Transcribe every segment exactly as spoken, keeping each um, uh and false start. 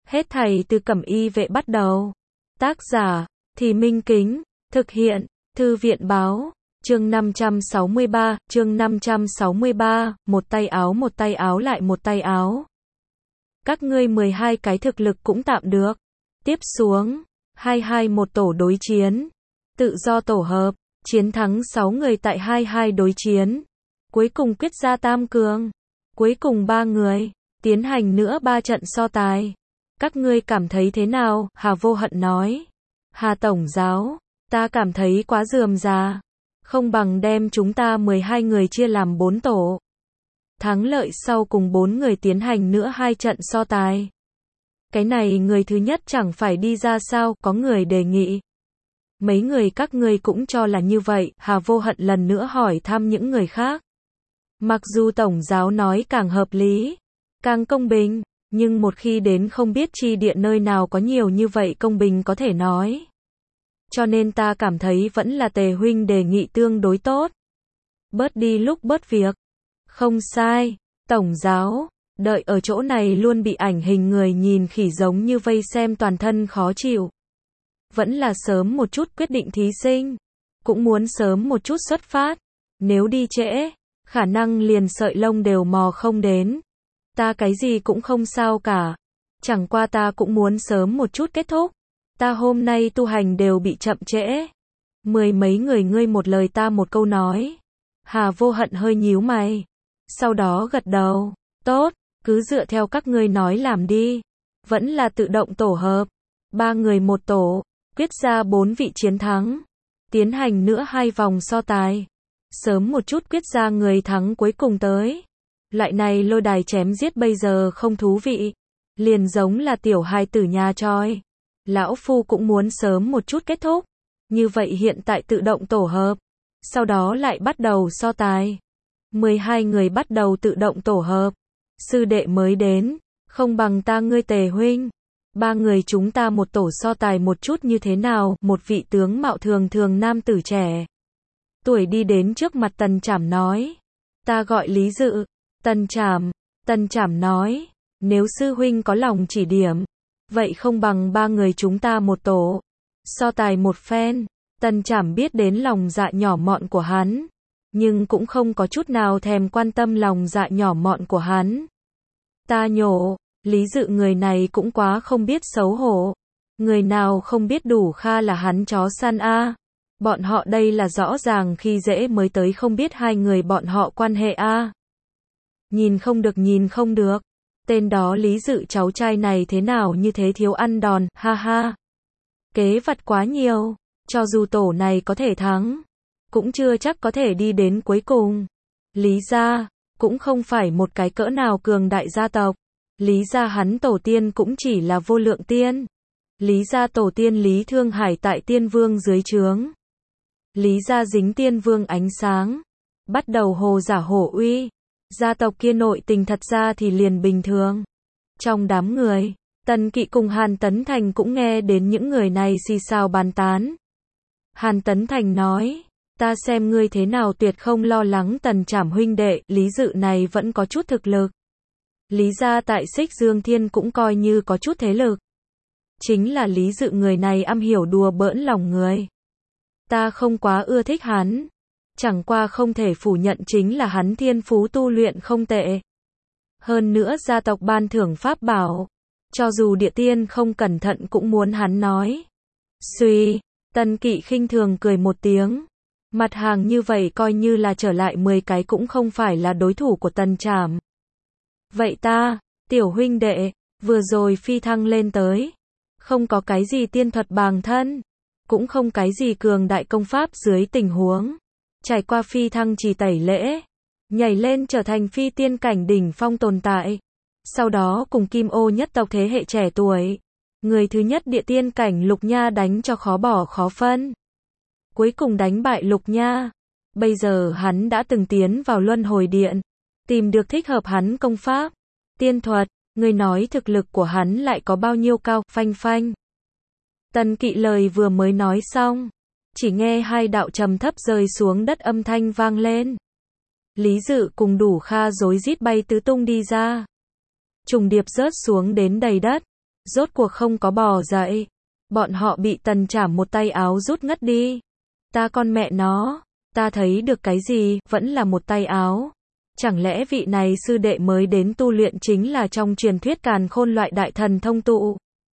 Hết thảy từ Cẩm Y vệ bắt đầu. Tác giả, Thì Minh Kính, thực hiện, Thư viện báo, chương năm trăm sáu mươi ba, chương năm trăm sáu mươi ba, một tay áo một tay áo lại một tay áo. Các ngươi mười hai cái thực lực cũng tạm được. Tiếp xuống, hai hai một tổ đối chiến. Tự do tổ hợp, chiến thắng sáu người tại hai hai đối chiến. Cuối cùng quyết ra tam cường. Cuối cùng ba người, tiến hành nữa ba trận so tài. Các ngươi cảm thấy thế nào? Hà Vô Hận nói. Hà Tổng Giáo, ta cảm thấy quá rườm rà. Không bằng đem chúng ta mười hai người chia làm bốn tổ. Thắng lợi sau cùng bốn người tiến hành nữa hai trận so tài. Cái này người thứ nhất chẳng phải đi ra sao? Có người đề nghị. Mấy người các ngươi cũng cho là như vậy. Hà Vô Hận lần nữa hỏi thăm những người khác. Mặc dù Tổng Giáo nói càng hợp lý, càng công bình, nhưng một khi đến không biết chi địa nơi nào có nhiều như vậy công bình có thể nói. Cho nên ta cảm thấy vẫn là Tề huynh đề nghị tương đối tốt. Bớt đi lúc bớt việc. Không sai, Tổng Giáo, đợi ở chỗ này luôn bị ảnh hình người nhìn khỉ giống như vây xem toàn thân khó chịu. Vẫn là sớm một chút quyết định thí sinh. Cũng muốn sớm một chút xuất phát. Nếu đi trễ, khả năng liền sợi lông đều mò không đến. Ta cái gì cũng không sao cả. Chẳng qua ta cũng muốn sớm một chút kết thúc. Ta hôm nay tu hành đều bị chậm trễ. Mười mấy người ngươi một lời ta một câu nói. Hà Vô Hận hơi nhíu mày. Sau đó gật đầu. Tốt, cứ dựa theo các ngươi nói làm đi. Vẫn là tự động tổ hợp. Ba người một tổ. Quyết ra bốn vị chiến thắng. Tiến hành nữa hai vòng so tài. Sớm một chút quyết ra người thắng cuối cùng tới. Loại này lôi đài chém giết bây giờ không thú vị. Liền giống là tiểu hài tử nhà tròi. Lão Phu cũng muốn sớm một chút kết thúc. Như vậy hiện tại tự động tổ hợp. Sau đó lại bắt đầu so tài. mười hai người bắt đầu tự động tổ hợp. Sư đệ mới đến. Không bằng ta ngươi Tề huynh. Ba người chúng ta một tổ so tài một chút như thế nào? Một vị tướng mạo thường thường nam tử trẻ. Tuổi đi đến trước mặt Tần Trảm nói. Ta gọi Lý Dự. Tần Trảm. Tần Trảm nói. Nếu sư huynh có lòng chỉ điểm. Vậy không bằng ba người chúng ta một tổ. So tài một phen. Tần Trảm biết đến lòng dạ nhỏ mọn của hắn. Nhưng cũng không có chút nào thèm quan tâm lòng dạ nhỏ mọn của hắn. Ta nhổ. Lý Dự người này cũng quá không biết xấu hổ. Người nào không biết đủ kha là hắn chó săn a. Bọn họ đây là rõ ràng khi dễ mới tới không biết hai người bọn họ quan hệ a. Nhìn không được nhìn không được. Tên đó Lý Dự cháu trai này thế nào như thế thiếu ăn đòn, ha ha. Kế vặt quá nhiều. Cho dù tổ này có thể thắng. Cũng chưa chắc có thể đi đến cuối cùng. Lý gia, cũng không phải một cái cỡ nào cường đại gia tộc. Lý gia hắn tổ tiên cũng chỉ là vô lượng tiên. Lý gia tổ tiên Lý Thương Hải tại tiên vương dưới trướng. Lý gia dính tiên vương ánh sáng. Bắt đầu hồ giả hổ uy. Gia tộc kia nội tình thật ra thì liền bình thường. Trong đám người, Tần Kỵ cùng Hàn Tấn Thành cũng nghe đến những người này xì xào bàn tán. Hàn Tấn Thành nói, ta xem ngươi thế nào tuyệt không lo lắng Tần Trảm huynh đệ, Lý Dự này vẫn có chút thực lực. Lý gia tại Xích Dương Thiên cũng coi như có chút thế lực. Chính là Lý Dự người này am hiểu đùa bỡn lòng người. Ta không quá ưa thích hắn. Chẳng qua không thể phủ nhận chính là hắn thiên phú tu luyện không tệ. Hơn nữa gia tộc ban thưởng pháp bảo. Cho dù địa tiên không cẩn thận cũng muốn hắn nói. Suy, Tần Kỵ khinh thường cười một tiếng. Mặt hàng như vậy coi như là trở lại mười cái cũng không phải là đối thủ của Tần Trảm. Vậy ta, tiểu huynh đệ, vừa rồi phi thăng lên tới. Không có cái gì tiên thuật bàng thân. Cũng không cái gì cường đại công pháp dưới tình huống. Trải qua phi thăng trì tẩy lễ. Nhảy lên trở thành phi tiên cảnh đỉnh phong tồn tại. Sau đó cùng Kim Ô nhất tộc thế hệ trẻ tuổi. Người thứ nhất địa tiên cảnh Lục Nha đánh cho khó bỏ khó phân. Cuối cùng đánh bại Lục Nha. Bây giờ hắn đã từng tiến vào luân hồi điện. Tìm được thích hợp hắn công pháp. Tiên thuật, người nói thực lực của hắn lại có bao nhiêu cao, phanh phanh. Tần Kỵ lời vừa mới nói xong. Chỉ nghe hai đạo trầm thấp rơi xuống đất âm thanh vang lên. Lý Dự cùng Đủ Kha rối rít bay tứ tung đi ra. Trùng điệp rớt xuống đến đầy đất. rốt cuộc không có bò dậy. Bọn họ bị Tần Trảm một tay áo rút ngất đi. Ta con mẹ nó, ta thấy được cái gì, vẫn là một tay áo. Chẳng lẽ vị này sư đệ mới đến tu luyện chính là trong truyền thuyết Càn Khôn loại đại thần thông tụ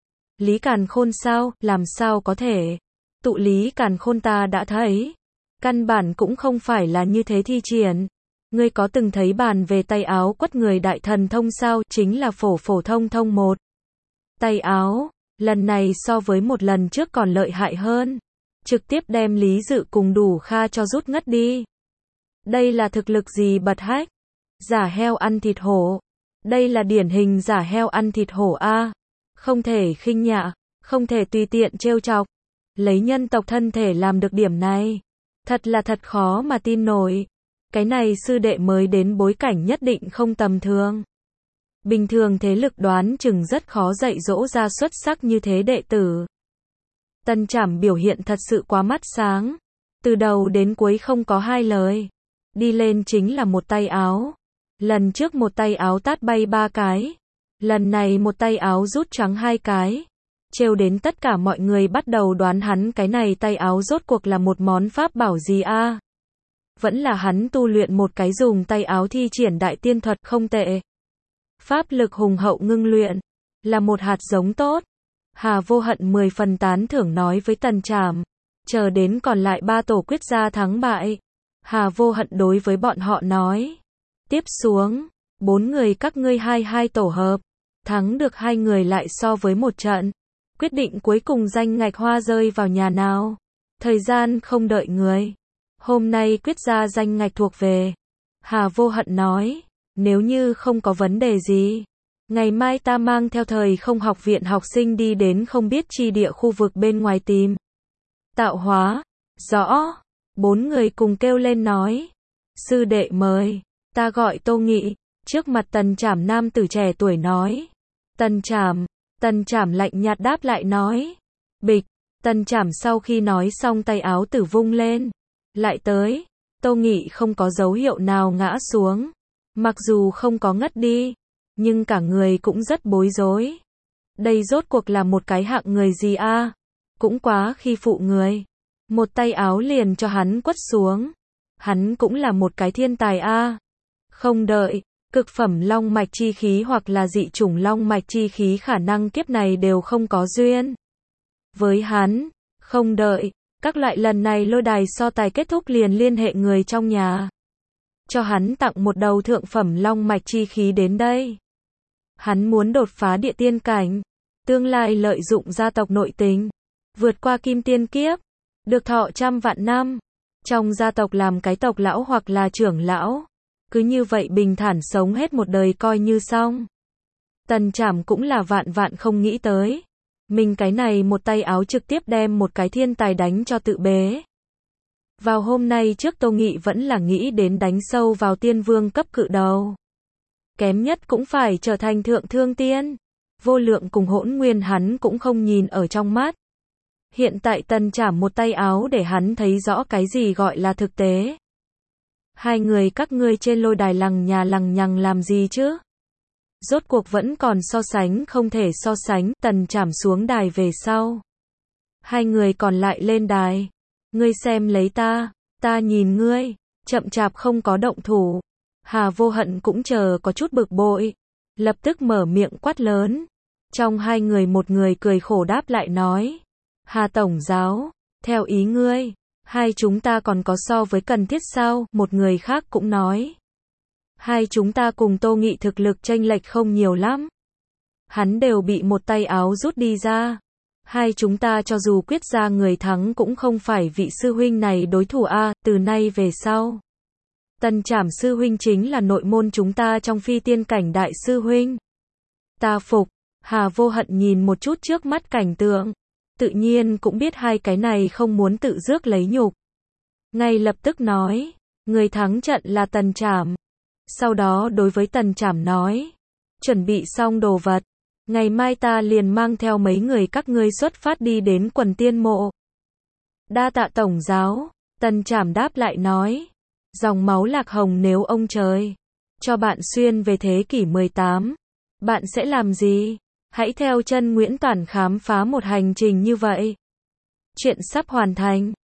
lý Càn Khôn sao, làm sao có thể. Tụ lý Càn Khôn ta đã thấy. Căn bản cũng không phải là như thế thi triển. Ngươi có từng thấy bàn về tay áo quất người đại thần thông sao, chính là phổ phổ thông thông một tay áo. Lần này so với một lần trước còn lợi hại hơn. Trực tiếp đem Lý Dự cùng Đủ Kha cho rút ngất đi. Đây là thực lực gì bật hách? Giả heo ăn thịt hổ. Đây là điển hình giả heo ăn thịt hổ a. Không thể khinh nhạ, không thể tùy tiện trêu chọc. Lấy nhân tộc thân thể làm được điểm này. Thật là thật khó mà tin nổi. Cái này sư đệ mới đến bối cảnh nhất định không tầm thường. Bình thường thế lực đoán chừng rất khó dạy dỗ ra xuất sắc như thế đệ tử. Tần Trảm biểu hiện thật sự quá mắt sáng. Từ đầu đến cuối không có hai lời. Đi lên chính là một tay áo. Lần trước một tay áo tát bay ba cái. Lần này một tay áo rút trắng hai cái. Trêu đến tất cả mọi người bắt đầu đoán hắn cái này tay áo rốt cuộc là một món pháp bảo gì a? Vẫn là hắn tu luyện một cái dùng tay áo thi triển đại tiên thuật không tệ. Pháp lực hùng hậu ngưng luyện. Là một hạt giống tốt. Hà Vô Hận mười phần tán thưởng nói với Tần Trảm. Chờ đến còn lại ba tổ quyết ra thắng bại. Hà Vô Hận đối với bọn họ nói. Tiếp xuống, bốn người các ngươi hai hai tổ hợp. Thắng được hai người lại so với một trận. Quyết định cuối cùng danh ngạch hoa rơi vào nhà nào. Thời gian không đợi người. Hôm nay quyết ra danh ngạch thuộc về. Hà Vô Hận nói. Nếu như không có vấn đề gì. Ngày mai ta mang theo thời không học viện học sinh đi đến không biết chi địa khu vực bên ngoài tìm. Tạo hóa. Rõ. Bốn người cùng kêu lên nói. Sư đệ mời. Ta gọi Tô Nghị. Trước mặt Tần Trảm nam tử trẻ tuổi nói. Tần Trảm. Tần Trảm lạnh nhạt đáp lại nói. Bịch. Tần Trảm sau khi nói xong tay áo tử vung lên. Lại tới. Tô Nghị không có dấu hiệu nào ngã xuống. Mặc dù không có ngất đi. Nhưng cả người cũng rất bối rối. Đây rốt cuộc là một cái hạng người gì a? Cũng quá khi phụ người. Một tay áo liền cho hắn quất xuống. Hắn cũng là một cái thiên tài a. Không đợi. Cực phẩm long mạch chi khí hoặc là dị chủng long mạch chi khí khả năng kiếp này đều không có duyên. Với hắn, không đợi, các loại lần này lôi đài so tài kết thúc liền liên hệ người trong nhà. Cho hắn tặng một đầu thượng phẩm long mạch chi khí đến đây. Hắn muốn đột phá địa tiên cảnh, tương lai lợi dụng gia tộc nội tình, vượt qua kim tiên kiếp, được thọ trăm vạn năm, trong gia tộc làm cái tộc lão hoặc là trưởng lão. Cứ như vậy bình thản sống hết một đời coi như xong. Tần Trảm cũng là vạn vạn không nghĩ tới. Mình cái này một tay áo trực tiếp đem một cái thiên tài đánh cho tự bế. Vào hôm nay trước Tô Nghị vẫn là nghĩ đến đánh sâu vào tiên vương cấp cự đầu. Kém nhất cũng phải trở thành thượng thương tiên. Vô Lượng cùng Hỗn Nguyên hắn cũng không nhìn ở trong mắt. Hiện tại Tần Trảm một tay áo để hắn thấy rõ cái gì gọi là thực tế. Hai người các ngươi trên lôi đài lằng nhà lằng nhằng làm gì chứ? Rốt cuộc vẫn còn so sánh không thể so sánh. Tần Trảm xuống đài về sau. Hai người còn lại lên đài. Ngươi xem lấy ta, ta nhìn ngươi. Chậm chạp không có động thủ. Hà Vô Hận cũng chờ có chút bực bội. Lập tức mở miệng quát lớn. Trong hai người một người cười khổ đáp lại nói. Hà Tổng Giáo, theo ý ngươi. Hai chúng ta còn có so với cần thiết sao? Một người khác cũng nói. Hai chúng ta cùng Tô Nghị thực lực chênh lệch không nhiều lắm. Hắn đều bị một tay áo rút đi ra. Hai chúng ta cho dù quyết ra người thắng cũng không phải vị sư huynh này đối thủ a. Từ nay về sau. Tần Trảm sư huynh chính là nội môn chúng ta trong phi tiên cảnh đại sư huynh. Ta phục. Hà Vô Hận nhìn một chút trước mắt cảnh tượng. Tự nhiên cũng biết hai cái này không muốn tự rước lấy nhục. Ngay lập tức nói, người thắng trận là Tần Trảm. Sau đó đối với Tần Trảm nói, chuẩn bị xong đồ vật, ngày mai ta liền mang theo mấy người các ngươi xuất phát đi đến quần tiên mộ. Đa tạ Tổng Giáo, Tần Trảm đáp lại nói, dòng máu lạc hồng nếu ông trời cho bạn xuyên về thế kỷ mười tám, bạn sẽ làm gì? Hãy theo chân Nguyễn Toản khám phá một hành trình như vậy. Chuyện sắp hoàn thành.